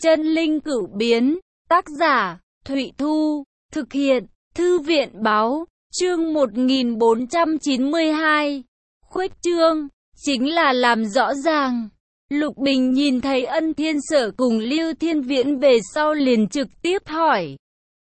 Chân linh cửu biến, tác giả, Thụy Thu, thực hiện, Thư viện báo, chương 1492. Khuếch trương, chính là làm rõ ràng. Lục Bình nhìn thấy Ân Thiên Sở cùng Lưu Thiên Viễn về sau liền trực tiếp hỏi.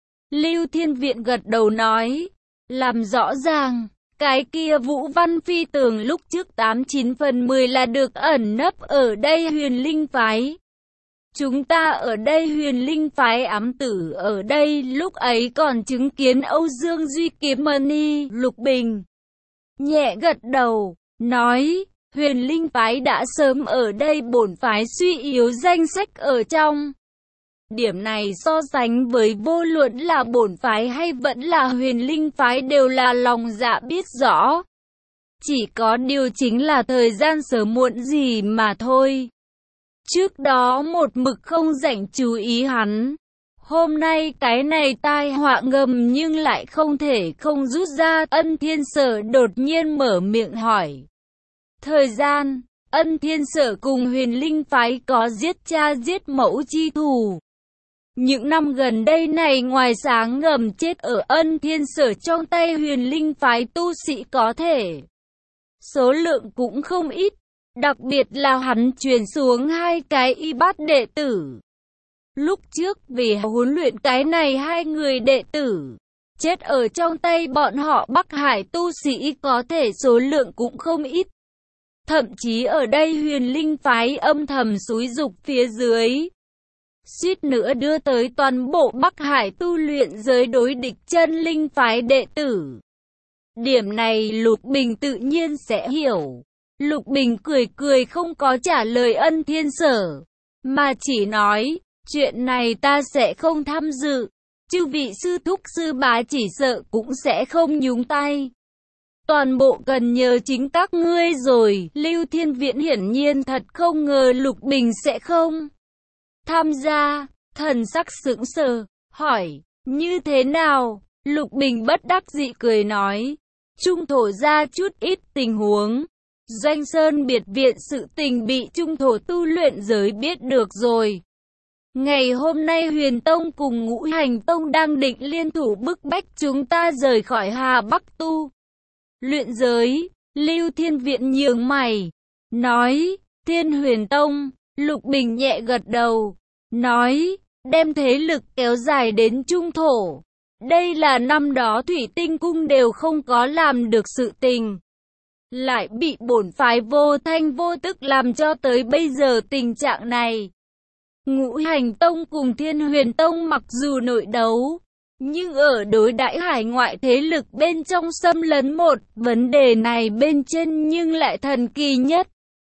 Lưu Thiên Viễn gật đầu nói, làm rõ ràng. Cái kia Vũ Văn Phi Tường lúc trước 89 phần 10 là được ẩn nấp ở đây Huyền Linh Phái. Chúng ta ở đây Huyền Linh Phái ám tử ở đây lúc ấy còn chứng kiến Âu Dương Duy kiếm mani. Lục Bình nhẹ gật đầu, nói, Huyền Linh Phái đã sớm ở đây bổn phái suy yếu danh sách ở trong. Điểm này so sánh với vô luận là bổn phái hay vẫn là Huyền Linh Phái đều là lòng dạ biết rõ. Chỉ có điều chính là thời gian sớm muộn gì mà thôi. Trước đó một mực không rảnh chú ý hắn. Hôm nay cái này tai họa ngầm nhưng lại không thể không rút ra. Ân Thiên Sở đột nhiên mở miệng hỏi. Thời gian, Ân Thiên Sở cùng Huyền Linh Phái có giết cha giết mẫu chi thù. Những năm gần đây này ngoài sáng ngầm chết ở Ân Thiên Sở trong tay Huyền Linh Phái tu sĩ có thể. Số lượng cũng không ít, đặc biệt là hắn truyền xuống 2 cái y bát đệ tử. Lúc trước vì huấn luyện cái này 2 người đệ tử, chết ở trong tay bọn họ Bắc Hải tu sĩ có thể số lượng cũng không ít. Thậm chí ở đây Huyền Linh Phái âm thầm xúi giục phía dưới. Suýt nữa đưa tới toàn bộ Bắc Hải tu luyện giới đối địch Chân Linh Phái đệ tử. Điểm này Lục Bình tự nhiên sẽ hiểu. Lục Bình cười cười không có trả lời Ân Thiên Sở, mà chỉ nói, chuyện này ta sẽ không tham dự. Chư vị sư thúc sư bá chỉ sợ cũng sẽ không nhúng tay. Toàn bộ cần nhờ chính các ngươi rồi. Lưu Thiên Viễn hiển nhiên thật không ngờ Lục Bình sẽ không tham gia, thần sắc sững sờ, hỏi, như thế nào? Lục Bình bất đắc dĩ cười nói, Trung Thổ ra chút ít tình huống. Doanh Sơn biệt viện sự tình bị Trung Thổ tu luyện giới biết được rồi. Ngày hôm nay Huyền Tông cùng Ngũ Hành Tông đang định liên thủ bức bách chúng ta rời khỏi Hà Bắc tu luyện giới. Lưu Thiên Viễn nhướng mày, nói, Thiên Huyền Tông. Lục Bình nhẹ gật đầu, nói, đem thế lực kéo dài đến Trung Thổ. Đây là năm đó Thủy Tinh Cung đều không có làm được sự tình. Lại bị bổn phái vô thanh vô tức làm cho tới bây giờ tình trạng này. Ngũ Hành Tông cùng Thiên Huyền Tông mặc dù nội đấu, nhưng ở đối đãi hải ngoại thế lực bên trong xâm lấn một vấn đề này bên trên nhưng lại thần kỳ nhất.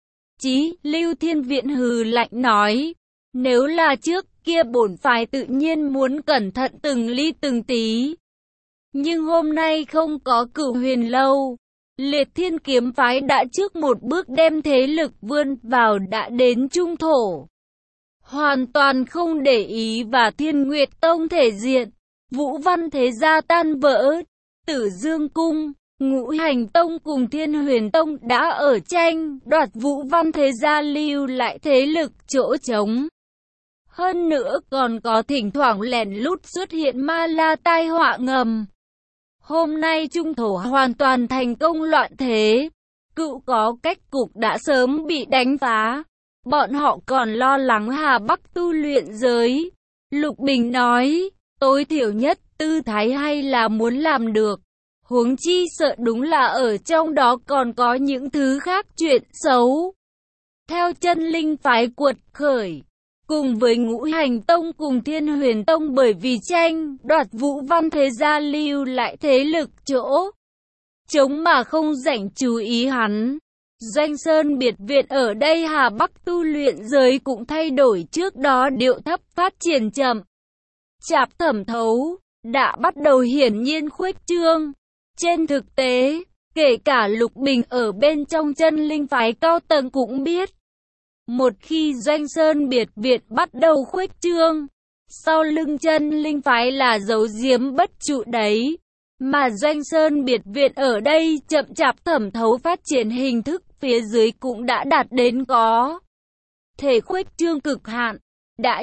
Lưu Thiên Viễn hừ lạnh nói, nếu là trước kia bổn phái tự nhiên muốn cẩn thận từng ly từng tí. Nhưng hôm nay không có Cửu Huyền Lâu. Liệt Thiên Kiếm Phái đã trước một bước đem thế lực vươn vào đã đến Trung Thổ. Hoàn toàn không để ý và Thiên Nguyệt Tông thể diện. Vũ Văn thế gia tan vỡ. Tử Dương Cung, Ngũ Hành Tông cùng Thiên Huyền Tông đã ở tranh đoạt Vũ Văn thế gia lưu lại thế lực chỗ trống. Hơn nữa còn có thỉnh thoảng lẻn lút xuất hiện ma la tai họa ngầm. Hôm nay Trung Thổ hoàn toàn thành công loạn thế. Cựu có cách cục đã sớm bị đánh phá. Bọn họ còn lo lắng Hà Bắc tu luyện giới. Lục Bình nói, tối thiểu nhất tư thái hay là muốn làm được. Huống chi sợ đúng là ở trong đó còn có những thứ khác chuyện xấu. Theo Chân Linh Phái cuột khởi, cùng với Ngũ Hành Tông cùng Thiên Huyền Tông bởi vì tranh đoạt Vũ Văn thế gia lưu lại thế lực chỗ chống mà không rảnh chú ý hắn. Doanh Sơn biệt viện ở đây Hà Bắc tu luyện giới cũng thay đổi trước đó điệu thấp phát triển chậm. Chạp thẩm thấu đã bắt đầu hiển nhiên khuếch trương. Trên thực tế, kể cả Lục Bình ở bên trong Chân Linh Phái cao tầng cũng biết. Một khi Doanh Sơn biệt viện bắt đầu khuếch trương, sau lưng Chân Linh Phái là dấu giếm bất trụ đấy. Mà Doanh Sơn biệt viện ở đây chậm chạp thẩm thấu phát triển hình thức phía dưới cũng đã đạt đến có thể khuếch trương cực hạn. Đã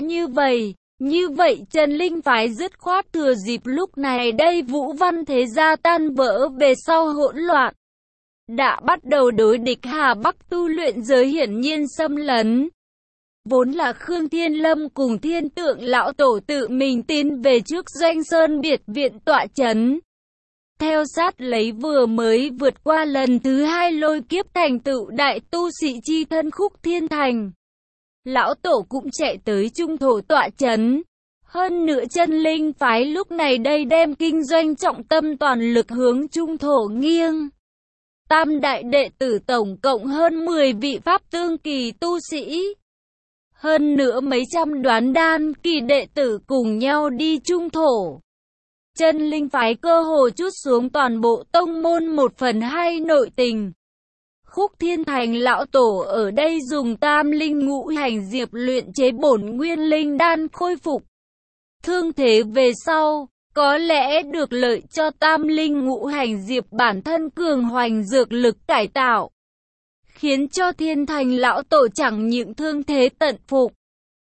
như vậy Trần Linh phái dứt khoát thừa dịp lúc này đây Vũ Văn thế gia tan vỡ về sau hỗn loạn. Đã bắt đầu đối địch Hà Bắc tu luyện giới hiển nhiên xâm lấn. Vốn là Khương Thiên Lâm cùng Thiên Tượng lão tổ tự mình tiến về trước Doanh Sơn biệt viện tọa chấn. Theo sát lấy vừa mới vượt qua lần thứ 2 lôi kiếp thành tựu đại tu sĩ chi thân Khúc Thiên Thành. Lão tổ cũng chạy tới trung thổ tọa chấn. Hơn nữa Chân Linh phái lúc này đây đem kinh doanh trọng tâm toàn lực hướng trung thổ nghiêng. Tam đại đệ tử tổng cộng hơn 10 vị pháp tương kỳ tu sĩ. Hơn nữa mấy trăm đoán đan kỳ đệ tử cùng nhau đi trung thổ. Chân Linh phái cơ hồ trút xuống toàn bộ tông môn 1/2 nội tình. Khúc Thiên Thành lão tổ ở đây dùng tam linh ngũ hành diệp luyện chế bổn nguyên linh đan khôi phục thương thế về sau, có lẽ được lợi cho tam linh ngũ hành diệp bản thân cường hoành dược lực cải tạo, khiến cho Thiên Thành lão tổ chẳng những thương thế tận phục.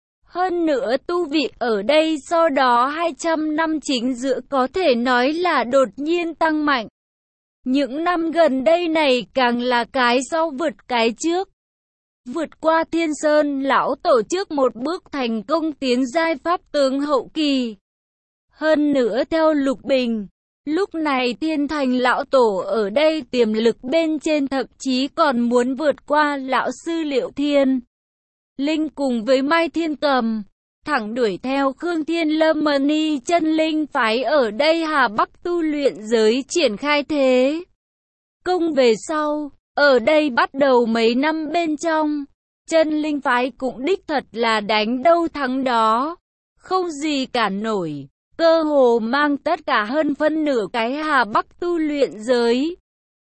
Hơn nữa tu vị ở đây sau đó 200 năm chính giữa có thể nói là đột nhiên tăng mạnh. Những năm gần đây này càng là cái sau vượt cái trước. Vượt qua Thiên Sơn lão tổ trước một bước thành công tiến giai pháp tướng hậu kỳ. Hơn nữa theo Lục Bình, lúc này Thiên Thành lão tổ ở đây tiềm lực bên trên thậm chí còn muốn vượt qua lão sư Liệu Thiên Linh cùng với Mai Thiên Cầm, thẳng đuổi theo Khương Thiên Lâm Mani. Chân Linh phái ở đây Hà Bắc tu luyện giới triển khai thế công về sau, ở đây bắt đầu mấy năm bên trong, Chân Linh phái cũng đích thật là đánh đâu thắng đó, không gì cản nổi, cơ hồ mang tất cả hơn phân nửa cái Hà Bắc tu luyện giới.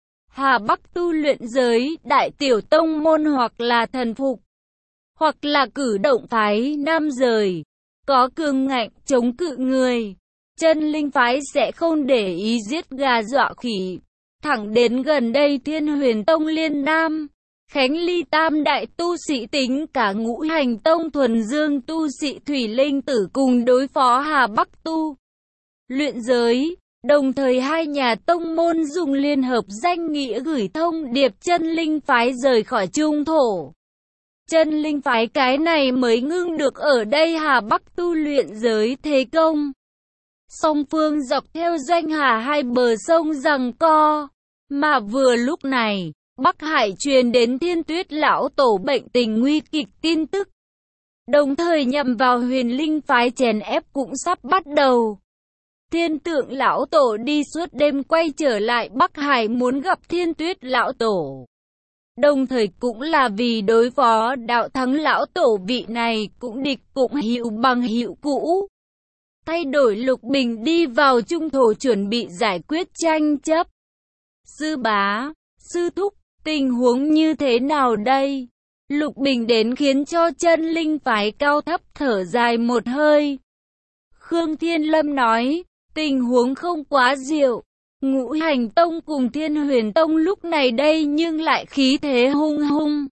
Hà Bắc tu luyện giới, đại tiểu tông môn hoặc là thần phục, hoặc là cử động phái nam rời, có cường ngạnh chống cự người. Chân Linh phái sẽ không để ý giết gà dọa khỉ. Thẳng đến gần đây Thiên Huyền Tông Liên Nam, Khánh Ly tam đại tu sĩ tính cả Ngũ Hành Tông thuần dương tu sĩ Thủy Linh Tử cùng đối phó Hà Bắc tu luyện giới. Đồng thời hai nhà tông môn dùng liên hợp danh nghĩa gửi thông điệp Chân Linh phái rời khỏi trung thổ. Chân Linh phái cái này mới ngưng được ở đây Hà Bắc tu luyện giới thế công. Song phương dọc theo Doanh Hà hai bờ sông giằng co. Mà vừa lúc này, Bắc Hải truyền đến Thiên Tuyết lão tổ bệnh tình nguy kịch tin tức. Đồng thời nhằm vào Huyền Linh phái chèn ép cũng sắp bắt đầu. Thiên Tượng lão tổ đi suốt đêm quay trở lại Bắc Hải muốn gặp Thiên Tuyết lão tổ. Đồng thời cũng là vì đối phó Đạo Thắng lão tổ, vị này cũng địch cũng hữu bằng hữu cũ. Thay đổi Lục Bình đi vào trung thổ chuẩn bị giải quyết tranh chấp. Sư bá, sư thúc, tình huống như thế nào đây? Lục Bình đến khiến cho Chân Linh phái cao thấp thở dài một hơi. Khương Thiên Lâm nói, tình huống không quá diệu. Ngũ Hành Tông cùng Thiên Huyền Tông lúc này đây nhưng lại khí thế hung hung.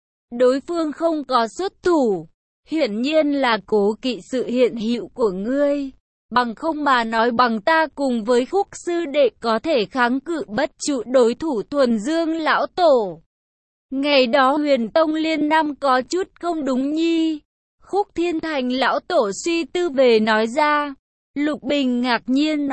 Đối phương không có xuất thủ, hiển nhiên là cố kỵ sự hiện hữu của ngươi. Bằng không mà nói bằng ta cùng với Khúc sư đệ có thể kháng cự bất trụ đối thủ thuần dương lão tổ. Ngày đó Huyền Tông Liên Nam có chút không đúng nhi. Khúc Thiên Thành lão tổ suy tư về nói ra. Lục Bình ngạc nhiên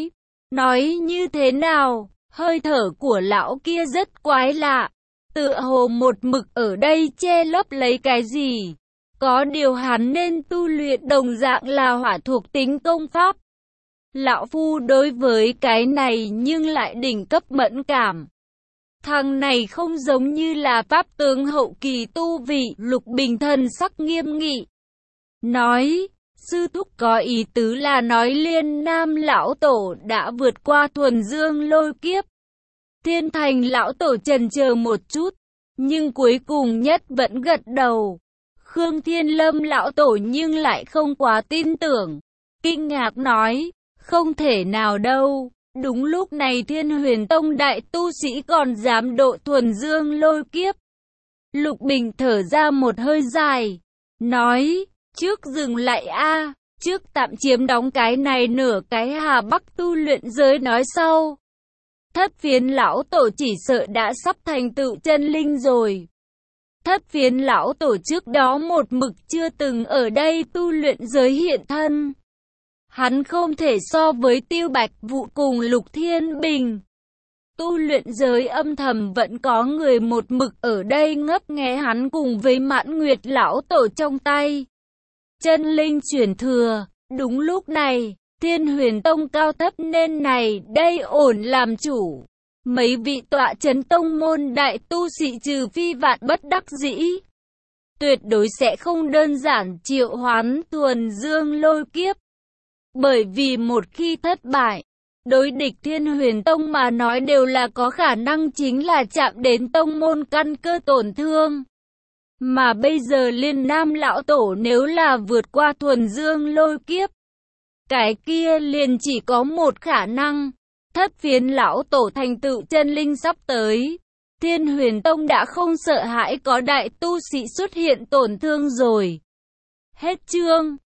nói như thế nào? Hơi thở của lão kia rất quái lạ, tựa hồ một mực ở đây che lấp lấy cái gì. Có điều hắn nên tu luyện đồng dạng là hỏa thuộc tính công pháp. Lão phu đối với cái này nhưng lại đỉnh cấp mẫn cảm. Thằng này không giống như là pháp tướng hậu kỳ tu vị. Lục Bình thần sắc nghiêm nghị nói, sư thúc có ý tứ là nói Liên Nam lão tổ đã vượt qua thuần dương lôi kiếp. Thiên Thành lão tổ chần chờ một chút, nhưng cuối cùng nhất vẫn gật đầu. Khương Thiên Lâm lão tổ nhưng lại không quá tin tưởng, kinh ngạc nói, không thể nào đâu. Đúng lúc này Thiên Huyền Tông đại tu sĩ còn dám độ thuần dương lôi kiếp. Lục Bình thở ra một hơi dài, nói, Trước dừng lại a, trước tạm chiếm đóng cái này nửa cái Hà Bắc tu luyện giới nói sau. Thất phiến lão tổ chỉ sợ đã sắp thành tựu chân linh rồi. Thất phiến lão tổ trước đó một mực chưa từng ở đây tu luyện giới hiện thân. Hắn không thể so với Tiêu Bạch Vũ cùng Lục Thiên Bình. Tu luyện giới âm thầm vẫn có người một mực ở đây ngấp nghé hắn cùng với Mãn Nguyệt lão tổ trong tay. Chân linh chuyển thừa, đúng lúc này, Thiên Huyền Tông cao thấp nên này đây ổn làm chủ. Mấy vị tọa chấn tông môn đại tu sĩ trừ phi vạn bất đắc dĩ, tuyệt đối sẽ không đơn giản triệu hoán Thuần Dương Lôi Kiếp. Bởi vì một khi thất bại, đối địch Thiên Huyền Tông mà nói đều là có khả năng chính là chạm đến tông môn căn cơ tổn thương. Mà bây giờ Liên Nam lão tổ nếu là vượt qua Thuần Dương Lôi Kiếp, cái kia liền chỉ có một khả năng, thất phiến lão tổ thành tựu chân linh sắp tới. Thiên Huyền Tông đã không sợ hãi có đại tu sĩ xuất hiện tổn thương rồi. Hết chương.